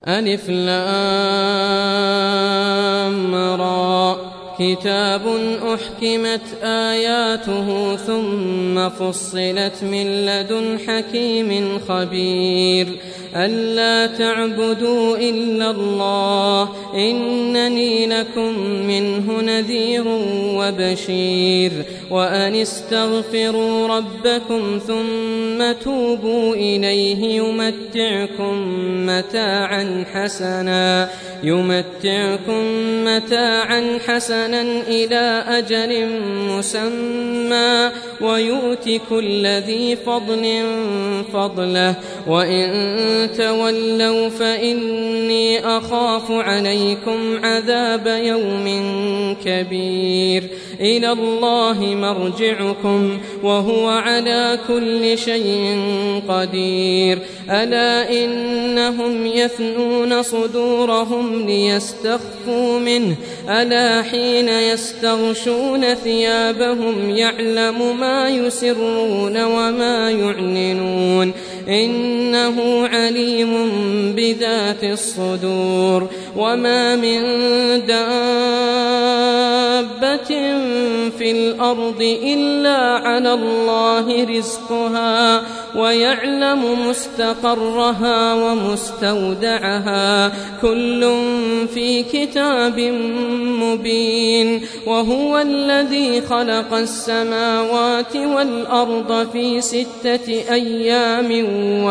ألف لام را كتاب أحكمت آياته ثم فصلت من لدن حكيم خبير ألا تعبدوا إلا الله إنني لكم منه نذير وبشير وأن استغفروا ربكم ثم توبوا إليه يمتعكم متاعا حسنا إلى أجل مسمى ويؤت كل ذي فضل فضله وإن تولوا فإني أخاف عليكم عذاب يوم كبير إلى الله مرجعكم وهو على كل شيء قدير ألا إنهم يثنون صدورهم ليستخفوا منه ألا حين يستغشون ثيابهم يعلم ما يسرون وما يعلنون إنه عليم بذات الصدور وما من دابة في الأرض إلا على الله رزقها ويعلم مستقرها ومستودعها كل في كتاب مبين وهو الذي خلق السماوات والأرض في 6 أيام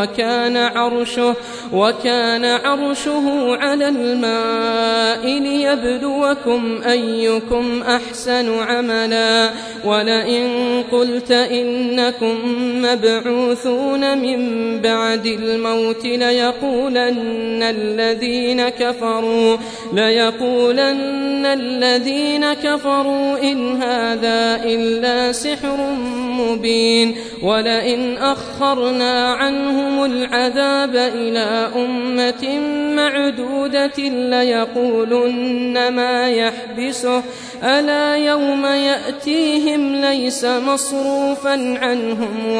وكان عرشه على الماء ليبلوكم أيكم أحسن عملا ولئن قلت إنكم مبعوثون من بعد الموت ليقولن الذين كفروا إن هذا إلا سحر مبين ولئن أخرنا عنهم العذاب إلى أمة معدودة ليقولن ما يحبسه ألا يوم يأتيهم ليس مصروفا عنهم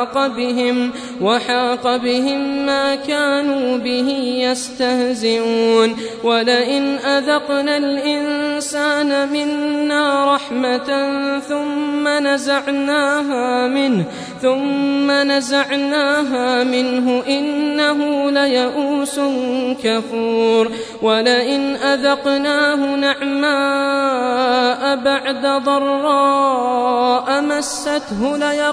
وحاق بهم ما كانوا به يستهزئون ولئن أذقنا الإنسان منا رحمة ثم نزعناها منه إنه ليئوس كفور ولئن أذقناه نعماء بعد ضراء مسته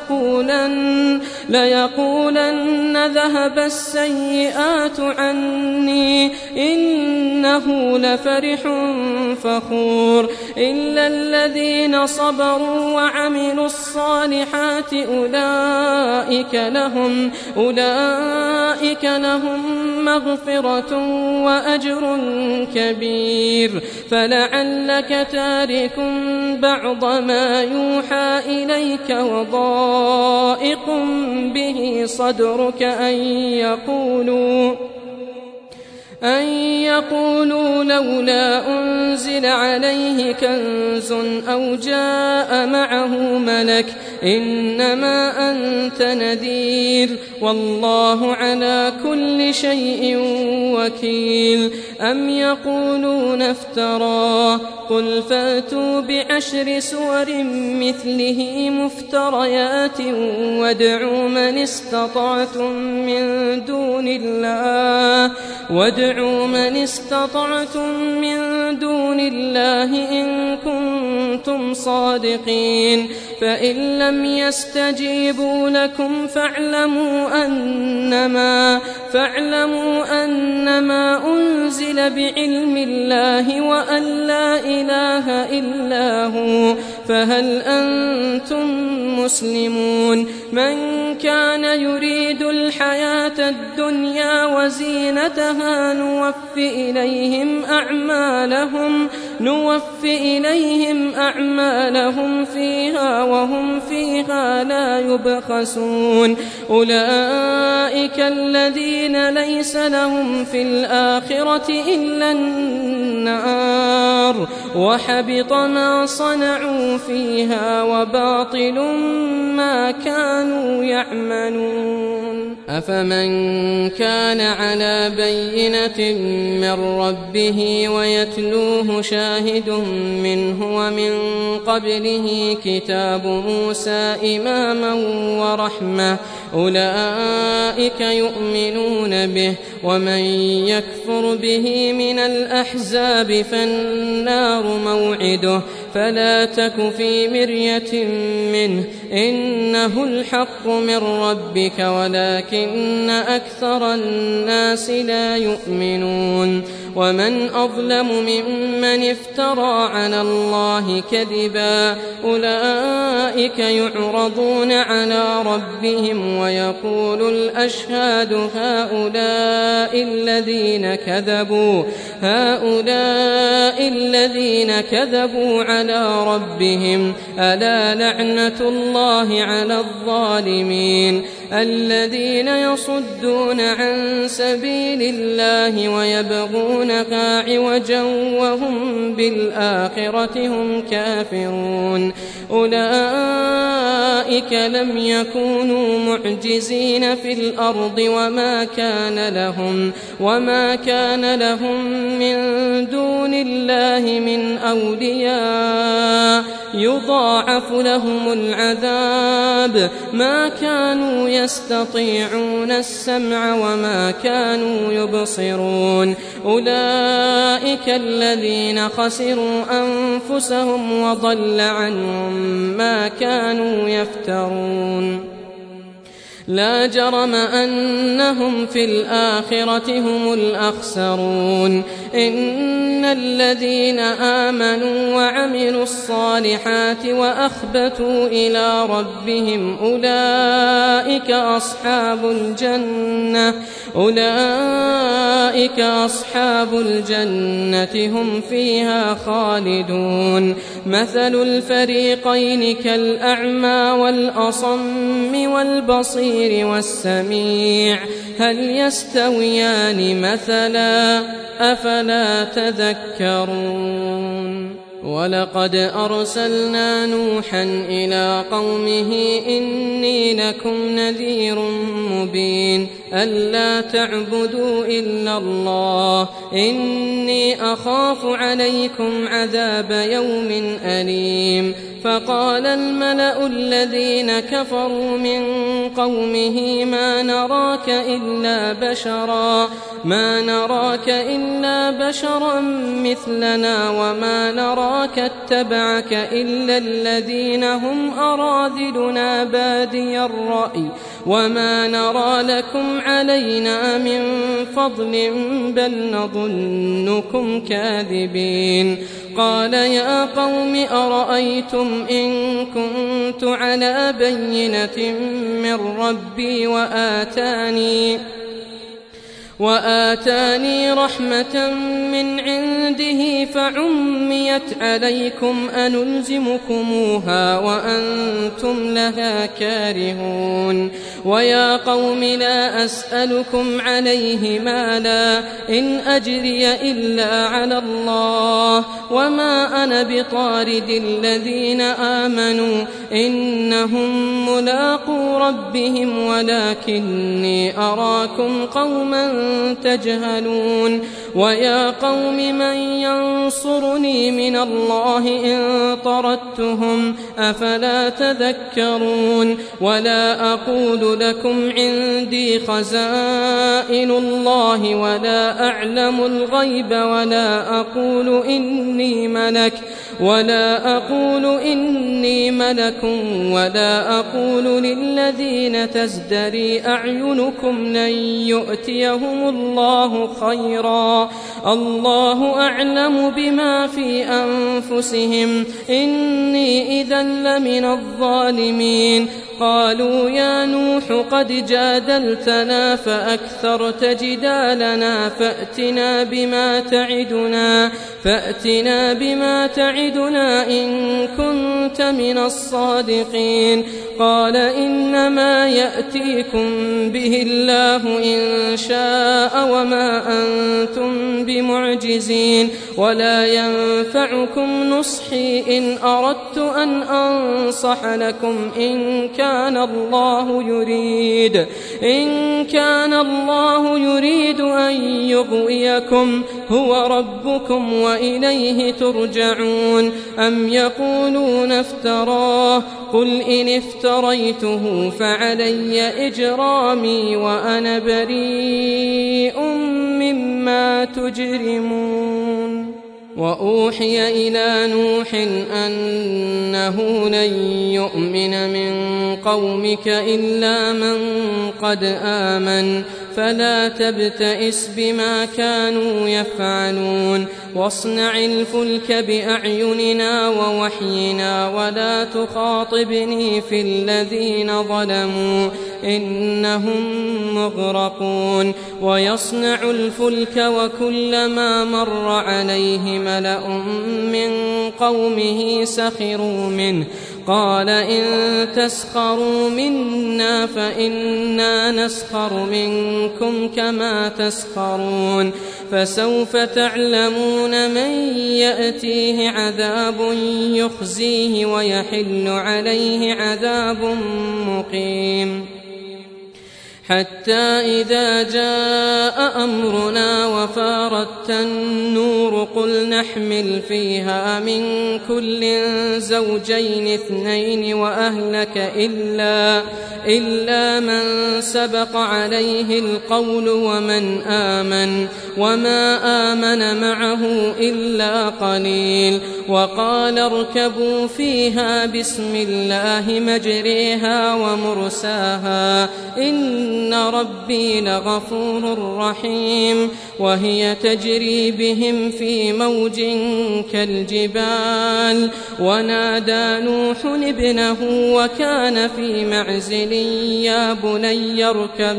ليقولن ذهب السيئات عني إنه لفرح فخور إلا الذين صبروا وعملوا الصالحات أولئك لهم مغفرة وأجر كبير فلعلك تارك بعض ما يوحى إليك وضائق به صدرك أن يقولوا لولا أنزل عليه كنز أو جاء معه ملك إنما أنت نذير والله على كل شيء وكيل أم يقولون افتراه قل فأتوا ب10 سور مثله مفتريات وادعوا من استطعتم من دون الله إن كنتم صادقين فإن لم يستجيبوا لكم فاعلموا أنما أنزل بعلم الله وأن لا إله إلا هو فهل أنتم مسلمون من كان يريد الحياة الدنيا وزينتها نوفي إليهم أعمالهم فيها وهم فيها لا يبخسون أولئك الذين ليس لهم في الآخرة إلا النار وحبط ما صنعوا فيها وباطل ما كانوا يعملون. أفمن كان على بينة من ربه ويتلوه شاهد منه ومن قبله كتاب موسى إماما ورحمة أولئك يؤمنون به ومن يكفر به من الأحزاب فالنار موعده فلا تك في مرية منه إنه الحق من ربك ولكن أكثر الناس لا يؤمنون ومن أظلم ممن افترى على الله كذبا أولئك يعرضون على ربهم ويقول الأشهاد هؤلاء الذين كذبوا على ربهم ألا لعنة الله على الظالمين الذين يصدون عن سبيل الله ويبغونها عوجا وهم بالآخرة هم كافرون أولئك لم يكونوا معجزين في الأرض وما كان لهم من دون الله من أولياء يضاعف لهم العذاب ما كانوا يستطيعون السمع وما كانوا يبصرون أولئك الذين خسروا أنفسهم وضل عنهم ما كانوا يفترون لا جرم أنهم في الآخرة هم الأخسرون إن الذين آمنوا وعملوا الصالحات وأخبتوا إلى ربهم أولئك أصحاب الجنة هم فيها خالدون مثل الفريقين كالأعمى والأصم والبصير والسميع هل يستويان مثلا أفلا تذكرون ولقد أرسلنا نوحا إلى قومه إني لكم نذير مبين ألا تعبدوا إلا الله إني أخاف عليكم عذاب يوم أليم فقال الملأ الذين كفروا من قومه ما نراك إلا بشرا مثلنا وما نراك اتبعك إلا الذين هم أراذلنا بادي الرأي وما نرى لكم علينا من فضل بل نظنكم كاذبين قال يا قوم أرأيتم إن كنت على بينة من ربي وآتاني رحمة من عنده فعميت عليكم أنلزمكموها وأنتم لها كارهون ويا قوم لا أسألكم عليه مالا إن أجري إلا على الله وما أنا بطارد الذين آمنوا إنهم ملاقو ربهم ولكني أراكم قوما تجهلون ويا قوم من ينصرني من الله إن طردتهم أفلا تذكرون ولا أقول لكم عندي خزائن الله ولا أعلم الغيب ولا أقول إني ملك ولا أقول للذين تزدري أعينكم لن يؤتيهم الله خيرا الله أعلم بما في أنفسهم إني إذا لمن الظالمين قالوا يا نوح قد جادلتنا فأكثرت جدالنا فأتنا بما تعدنا إن كنت من الصادقين قال إنما يأتيكم به الله إن شاء وما أنتم بمعجزين ولا ينفعكم نصحي إن أردت أن أنصح لكم إن كان الله يريد أن يغويكم هو ربكم وإليه ترجعون. أم يقولون افتراه قل إن افتريته فعلي إجرامي وأنا بريء مما تجرمون. وأوحي إلى نوح أنه لن يؤمن من قومك إلا من قد آمن فلا تبتئس بما كانوا يفعلون واصنع الفلك بأعيننا ووحينا ولا تخاطبني في الذين ظلموا إنهم مغرقون. ويصنع الفلك وكلما مر عليه ملأ من قومه سخروا منه قال إن تسخروا منا فإنا نسخر منكم كما تسخرون. فسوف تعلمون من يأتيه عذاب يخزيه ويحل عليه عذاب مقيم. حتى إذا جاء أمرنا وفارت النور قل نحمل فيها من كل زوجين اثنين وأهلك إلا من سبق عليه القول ومن آمن وما آمن معه إلا قليل. وقال اركبوا فيها بسم الله مجريها ومرساها إن ربي لغفور رحيم. وهي تجري بهم في موج كالجبال ونادى نوح ابنه وكان في معزل يا بني اركب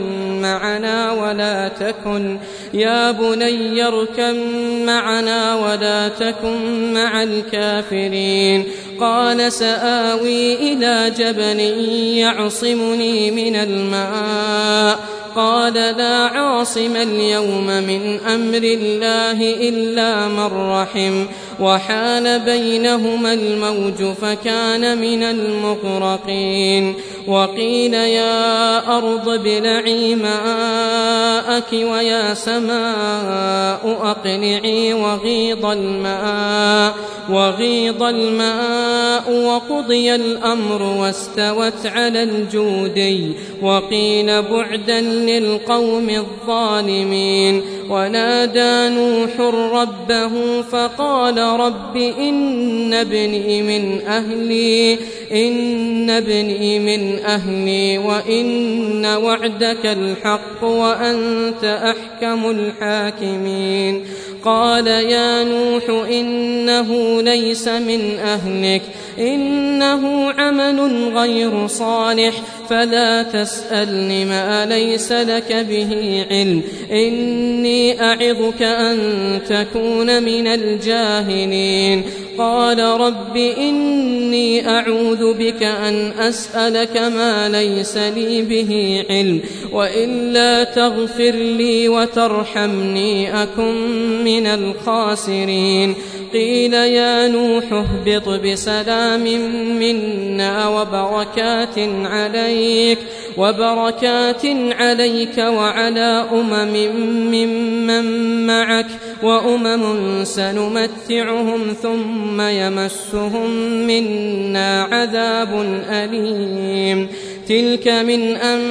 معنا ولا تكن مع الكافرين. قال سآوي إلى جبل يعصمني من الماء قال لا عاصم اليوم من أمر الله إلا من رحم وحال بينهما الموج فكان من المغرقين. وقيل يا أرض ابلعي ماءك ويا سماء أقلعي وغيض الماء وقضي الأمر واستوت على الجودي وقيل بعدا للقوم الظالمين. ونادى نوح ربه فقال رب إن ابني من أهلي وإن وعدك الحق وأنت أحكم الحاكمين. قال يا نوح إنه ليس من أهلك إنه عمل غير صالح فلا تسألني ما ليس لك به علم إني أعظك أن تكون من الجاهلين. قال رب إني أعوذ بك أن أسألك ما ليس لي به علم وإلا تغفر لي وترحمني أكن من الخاسرين. قيل يا نوح اهبط بسلام منا وبركات عليك وعلى ممن معك وأمم سنمتعهم ثم يمسهم منا عذاب أليم. تلك من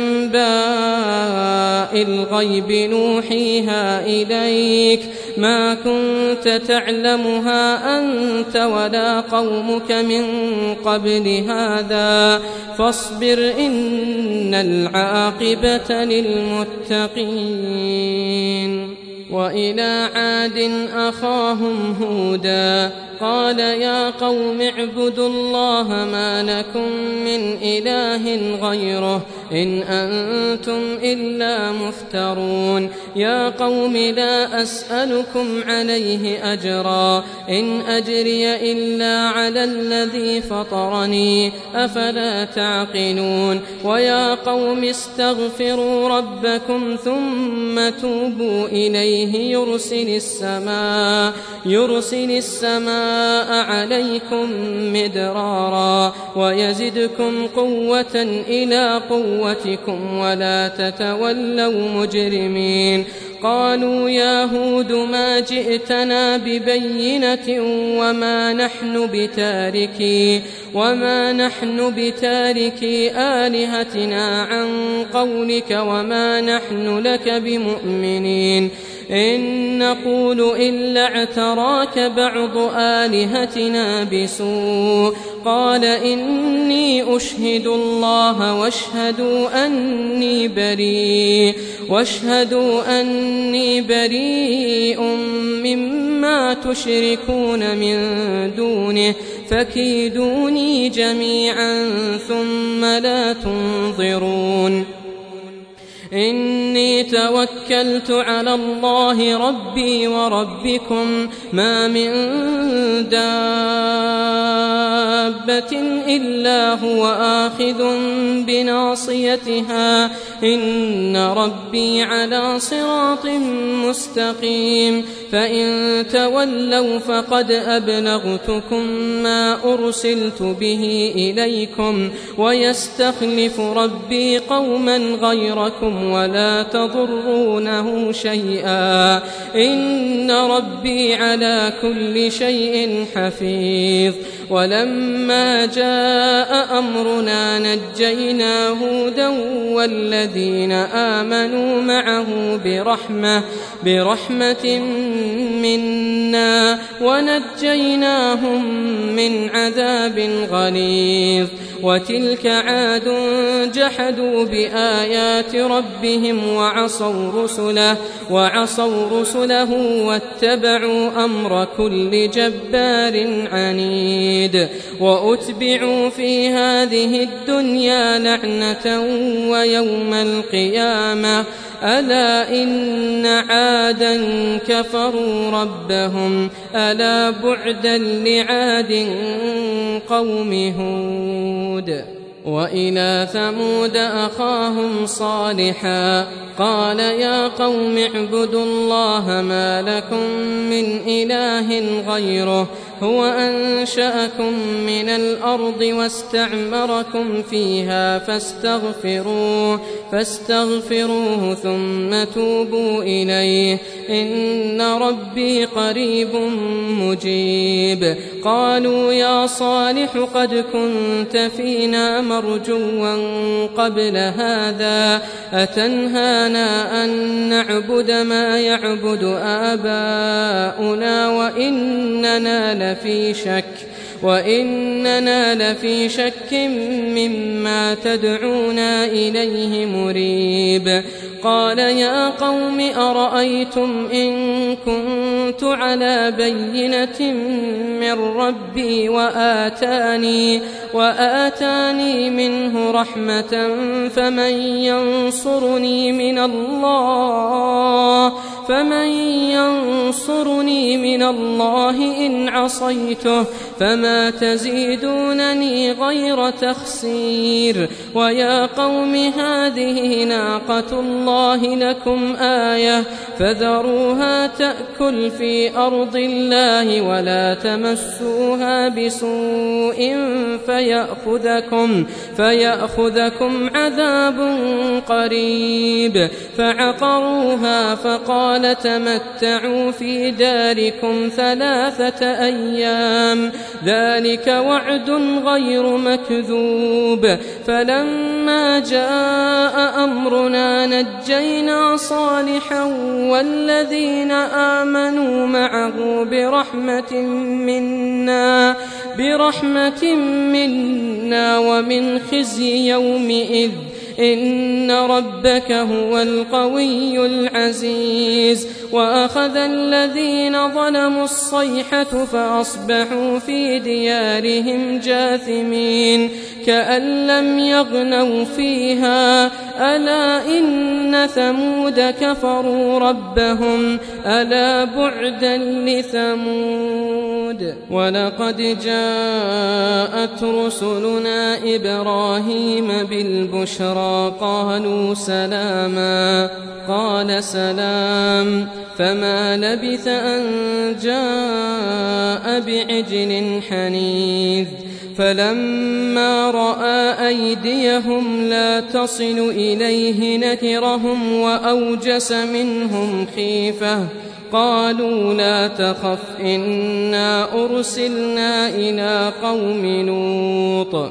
أنباء الغيب نوحيها إليك ما كنت تعلمها أنت ولا قومك من قبل هذا فاصبر إن العاقبة للمتقين. وإلى عاد أخاهم هودا قال يا قوم اعبدوا الله ما لكم من إله غيره إن أنتم إلا مفترون. يا قوم لا أسألكم عليه أجرا إن أجري إلا على الذي فطرني أفلا تعقلون. ويا قوم استغفروا ربكم ثم توبوا إليه إليه يرسل السماء عليكم مدرارا ويزدكم قوة إلى قوتكم ولا تتولوا مجرمين. قالوا يا هود ما جئتنا ببينة وما نحن بتاركي آلهتنا عن قولك وما نحن لك بمؤمنين إن نقول إلا اعتراك بعض آلهتنا بسوء. قال إني أشهد الله واشهدوا أني بريء مما تشركون من دونه فكيدوني جميعا ثم لا تنظرون. إني توكلت على الله ربي وربكم ما من دابة إلا هو آخذ بناصيتها إن ربي على صراط مستقيم. فإن تولوا فقد أبلغتكم ما أرسلت به إليكم ويستخلف ربي قوما غيركم ولا تضرونه شيئا إن ربي على كل شيء حفيظ. ولما جاء أمرنا نجينا هودا والذين آمنوا معه برحمة منا ونجيناهم من عذاب غليظ. وتلك عاد جحدوا بآيات ربهم وعصوا رسله واتبعوا أمر كل جبار عنيد. وأتبعوا في هذه الدنيا لعنة ويوم القيامة ألا إن عادا كفروا ربهم ألا بعدا لعاد قوم هود. وإلى ثمود أخاهم صالحا قال يا قوم اعبدوا الله ما لكم من إله غيره هو أنشأكم من الأرض واستعمركم فيها فاستغفروه ثم توبوا إليه إن ربي قريب مجيب. قالوا يا صالح قد كنت فينا مرجوا قبل هذا أتنهانا أن نعبد ما يعبد آباؤنا وإننا لفي شك مما تدعونا إليه مريب. قال يا قوم أرأيتم إن كنت على بينة من ربي وآتاني منه رحمة فمن ينصرني من الله إن عصيته فما تزيدونني غير تخسير. ويا قوم هذه ناقة الله لكم آية فذروها تأكل في أرض الله ولا تمسوها بسوء فيأخذكم عذاب قريب. فعقروها فقال تمتعوا في داركم 3 أيام ذلك وعد غير مكذوب. فلما جاء أمرنا نجينا صالحا والذين آمنوا معه برحمة منا ومن خزي يومئذ إن ربك هو القوي العزيز. وأخذ الذين ظلموا الصيحة فأصبحوا في ديارهم جاثمين. كأن لم يغنوا فيها ألا إن ثمود كفروا ربهم ألا بعدا لثمود. ولقد جاءت رسلنا إبراهيم بالبشرى قالوا سلاما قال سلام فما لبث أن جاء بعجل حنيذ فلما رأى أيديهم لا تصل إليه نكرهم وأوجس منهم خيفة قالوا لا تخف إنا أرسلنا إلى قوم لوط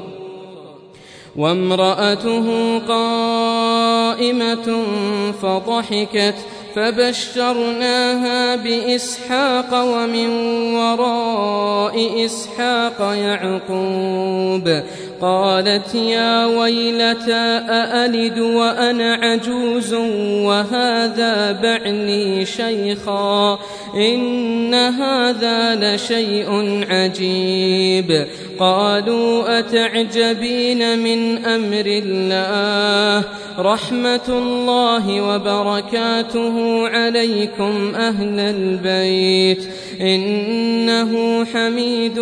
وامرأته قائمة فضحكت فبشرناها بإسحاق ومن وراء إسحاق يعقوب قالت يا ويلتى أألد وأنا عجوز وهذا بعلي شيخا إن هذا لشيء عجيب. قالوا أتعجبين من أمر الله رحمة الله وبركاته عليكم أهل البيت إنه حميد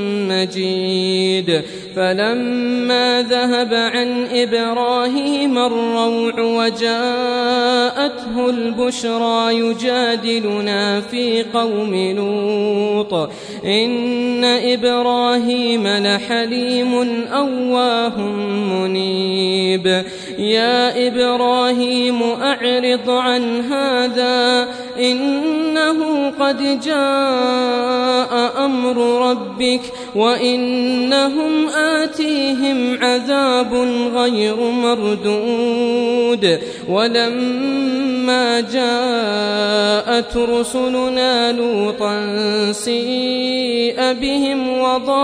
مجيد. فلما ذهب عن إبراهيم الروع وجاءته البشرى يجادلنا في قوم لوط إن إبراهيم لحليم أواه منيب. يا إبراهيم أعرض عن هذا إنه قد جاء أمر ربك وإنهم آتيهم عذاب غير مردود. ولما جاءت رسلنا لوطا سيء بهم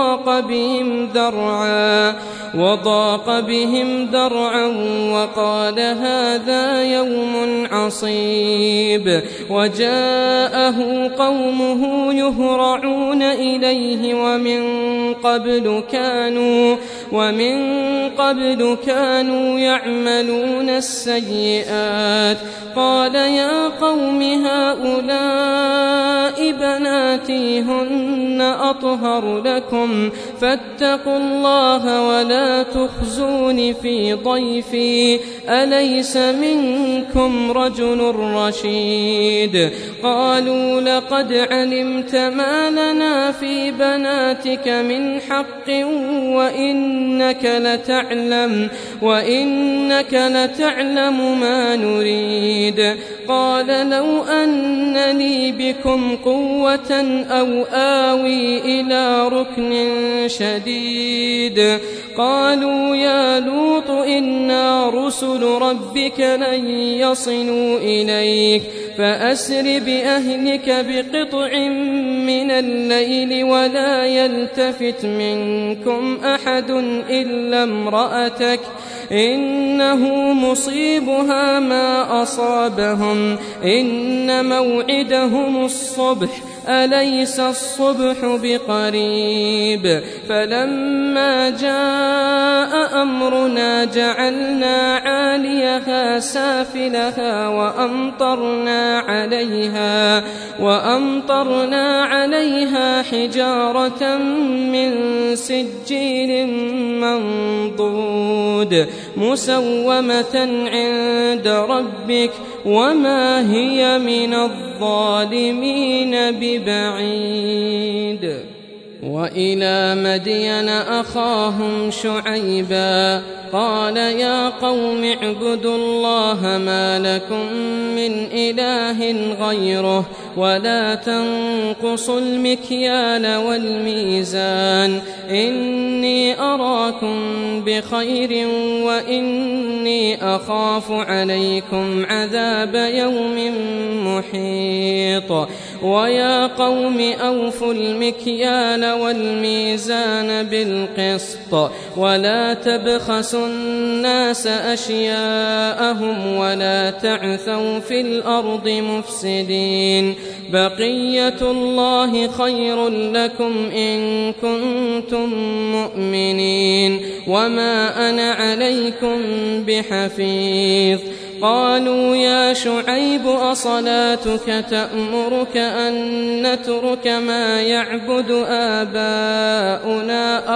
وضاق بهم ذرعا وقال هذا يوم عصيب. وجاءه قومه يهرعون إليه ومن قبل كانوا يعملون السيئات. قال يا قوم هؤلاء بناتي هن أطهر لكم فاتقوا الله ولا تخزون في ضيفي أليس منكم رجل رشيد. قالوا لقد علمت ما لنا في بناتك من حق وإنك لتعلم ما نريد. قال لو أن لي بكم قوة أو آوي إلى ركن شديد. قالوا يا لوط إنا رسل ربك لن يصلوا إليك فأسر بأهلك بقطع من الليل ولا يلتفت منكم أحد إلا امرأتك إنه مصيبها ما أصابهم إن موعدهم الصبح أليس الصبح بقريب. فلما جاء أمرنا جعلنا عاليها سافلها وأمطرنا عليها حجارة من سجيل منضود مسومة عند ربك وما هي من الظالمين ببعيد. وإلى مدين أخاهم شعيبا قال يا قوم اعبدوا الله ما لكم من إله غيره ولا تنقصوا المكيال والميزان إني أراكم بخير وإني أخاف عليكم عذاب يوم محيط. ويا قوم أوفوا المكيال والميزان بالقسط ولا تبخسوا الناس أشياءهم ولا تعثوا في الأرض مفسدين. بقية الله خير لكم إن كنتم مؤمنين وما أنا عليكم بحفيظ قالوا يا شعيب أصلاتك تأمرك أن نترك ما يعبد آباؤنا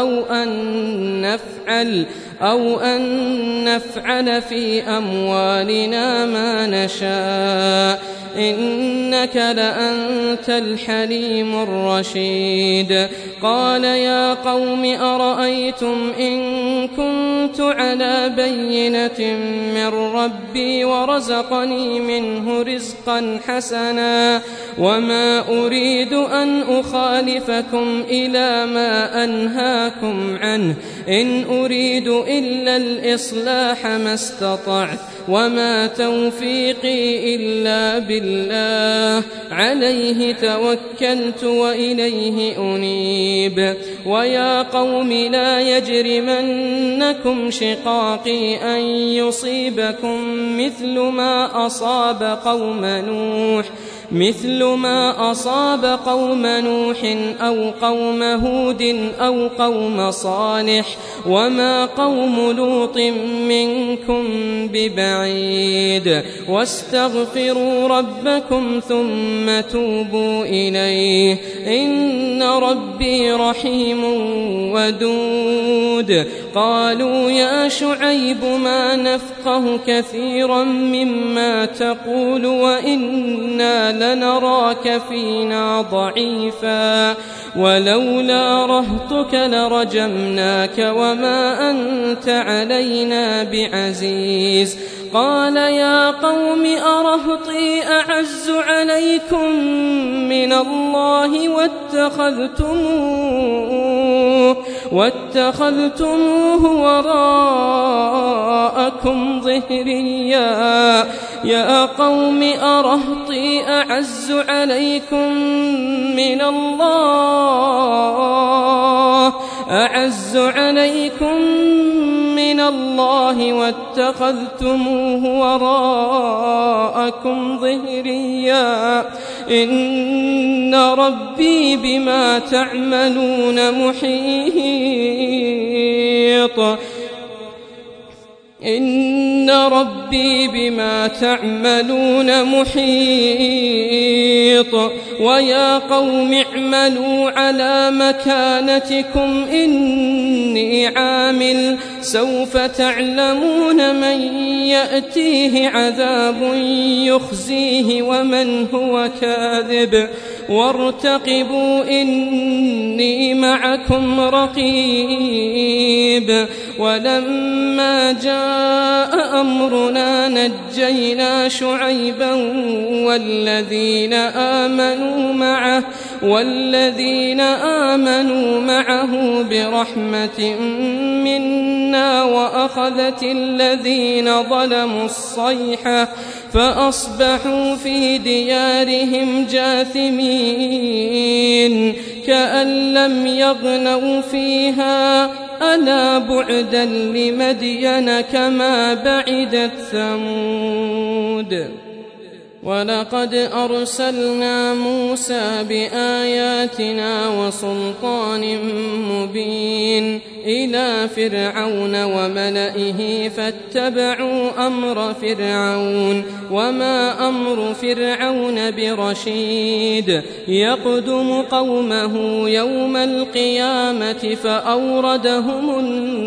أو أن نفعل في أموالنا ما نشاء إنك لأنت الحليم الرشيد قال يا قوم أرأيتم إن كنت على بينة من ربي ورزقني منه رزقا حسنا وما أريد أن أخالفكم إلى ما أنهاكم عنه إن أريد إلا الإصلاح ما استطعت وما توفيقي إلا بالله عليه توكلت وإليه أنيب ويا قوم لا يجرمنكم شقاقي أن يصيبكم مثل ما أصاب قوم نوح أو قوم هود أو قوم صالح وما قوم لوط منكم ببعيد واستغفروا ربكم ثم توبوا إليه إن ربي رحيم ودود قالوا يا شعيب ما نفقه كثيرا مما تقول وإنا لنراك فينا ضعيفا ولولا رهطك لرجمناك وما أنت علينا بعزيز قال يا قوم أرهطي أعز عليكم من الله واتخذتموه وراءكم ظهريا يا قوم أرهطي أعز عليكم من الله واتخذتموه وراءكم ظهريا إن ربي بما تعملون محيط ويا قوم اعملوا على مكانتكم إني عامل سوف تعلمون من يأتيه عذاب يخزيه ومن هو كاذب وارتقبوا إني معكم رقيب ولما جاء أمرنا نجينا شعيبا والذين آمنوا معه برحمة منا وأخذت الذين ظلموا الصيحة فأصبحوا في ديارهم جاثمين كأن لم يغنوا فيها ألا بعدا لمدين كما بعدت ثمود ولقد أرسلنا موسى بآياتنا وسلطان مبين إلى فرعون وملئه فاتبعوا أمر فرعون وما أمر فرعون برشيد يقدم قومه يوم القيامة فأوردهم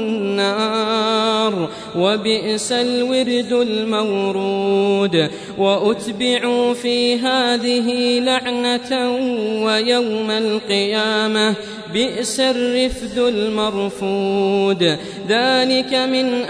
النار وبئس الورد المورود وأتبعوا في هذه لعنة ويوم القيامة بئس الرفد المرفود ذلك من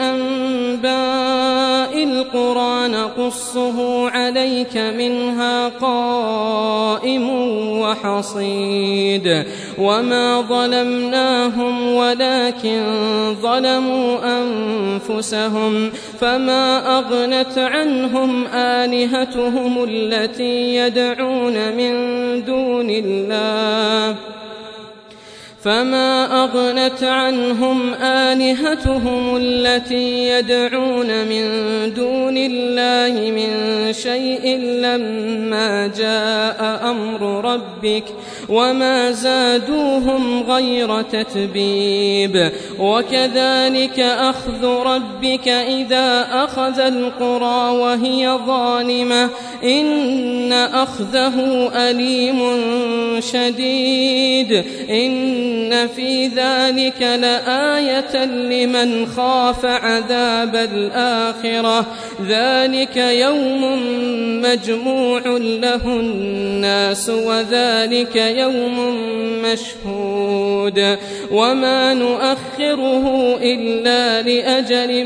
أنباء القرى نقصه عليك منها قائم وحصيد وما ظلمناهم ولكن ظلموا أنفسهم فما أغنت عنهم آلهتهم التي يدعون من دون الله فما أغنت عنهم آلهتهم التي يدعون من دون الله من شيء لما جاء أمر ربك وما زادوهم غير تتبيب وكذلك أخذ ربك إذا أخذ القرى وهي ظالمة إن أخذه أليم شديد إن في ذلك لآية لمن خاف عذاب الآخرة ذلك يوم مجموع له الناس وذلك يوم مشهود وما نؤخره إلا لأجل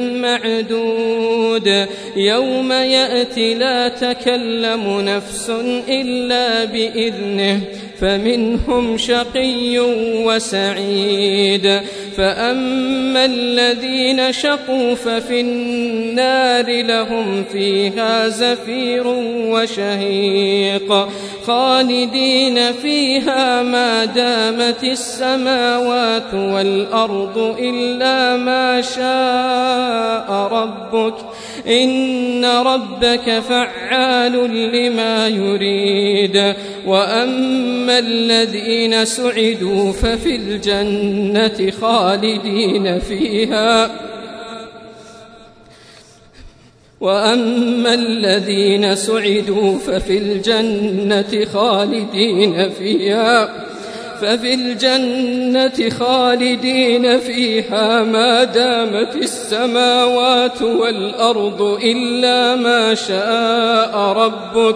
معدود يوم يأتي لا تكلم نفس إلا بإذنه فمنهم شقي وسعيد فأما الذين شقوا ففي النار لهم فيها زفير وشهيق خالدين فيها ما دامت السماوات والأرض إلا ما شاء ربك إن ربك فعال لما يريد وأما الذين سعدوا ففي الجنة خالدين فيها وأما الذين سعدوا ففي الجنة خالدين فيها ما دامت السماوات والأرض إلا ما شاء ربك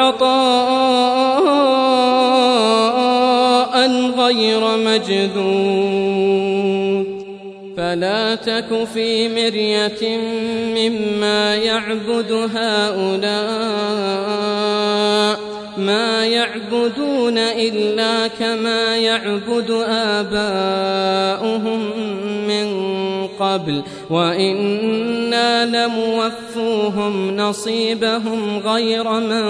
عطاء غير مجذوذ فلا تك في مرية مما يعبد هؤلاء ما يعبدون إلا كما يعبد آباؤهم من قبل وإنا لموفوهم نصيبهم غير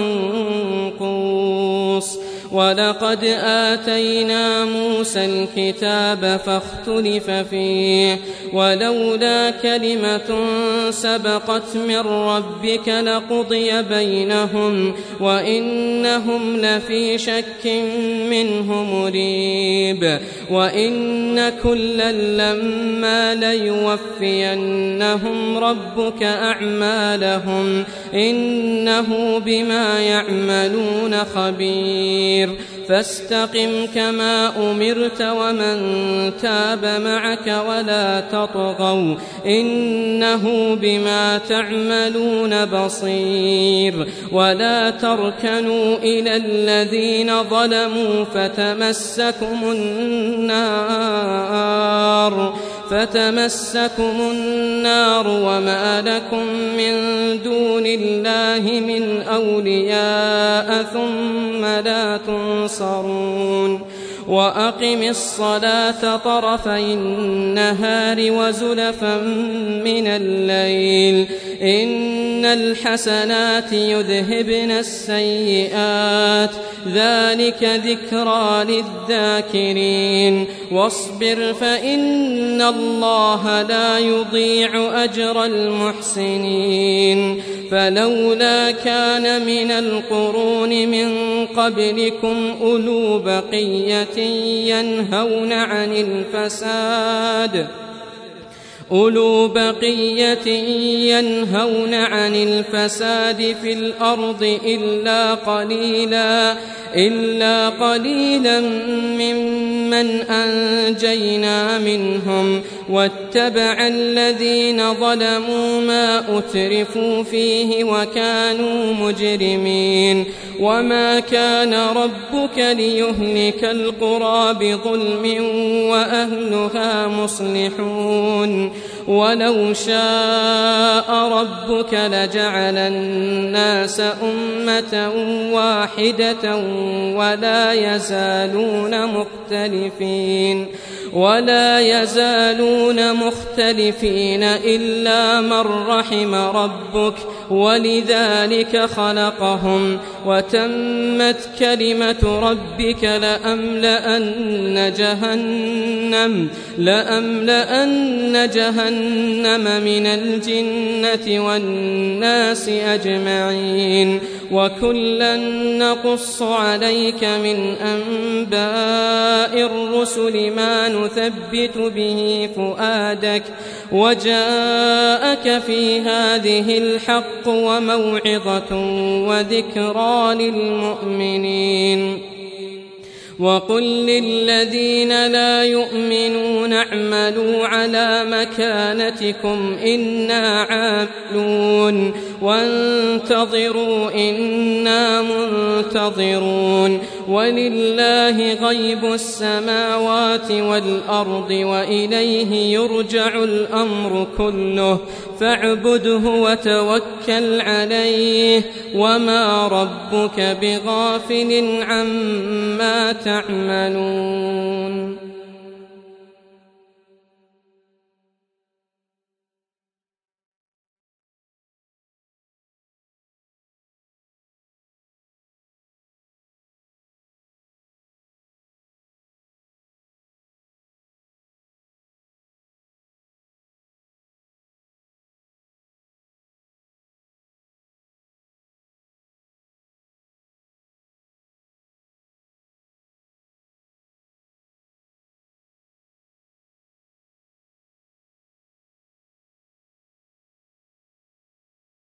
منقوص ولقد آتينا موسى الكتاب فاختلف فيه ولولا كلمة سبقت من ربك لقضي بينهم وإنهم لفي شك منه مريب وإن كلا لما ليوفينهم ربك أعمالهم إنه بما يعملون خبير فاستقم كما أمرت ومن تاب معك ولا تطغوا إنه بما تعملون بصير ولا تركنوا إلى الذين ظلموا فتمسكم النار وما لكم من دون الله من أولياء ثم لا تنصرون وأقم الصلاة طرفي النهار وزلفا من الليل إن الحسنات يذهبن السيئات ذلك ذكرى للذاكرين واصبر فإن الله لا يضيع أجر المحسنين فلولا كان من القرون من قبلكم أولو بقية ينهون عن الفساد في الأرض إلا قليلا ممن أنجينا منهم واتبع الذين ظلموا ما أترفوا فيه وكانوا مجرمين وما كان ربك ليهلك القرى بظلم وأهلها مصلحون ولو شاء ربك لجعل الناس أمة واحدة ولا يزالون مختلفين إلا من رحم ربك ولذلك خلقهم وتمت كلمة ربك لأملأن جهنم من الجنة والناس أجمعين وكلا نقص عليك من أنباء الرسل ما نثبت به فؤادك وجاءك في هذه الحق وموعظة وذكرى للمؤمنين وقل للذين لا يؤمنون اعملوا على مكانتكم إنا عاملون وانتظروا إنا منتظرون ولله غيب السماوات والأرض وإليه يرجع الأمر كله فاعبده وتوكل عليه وما ربك بغافل عما تعملون.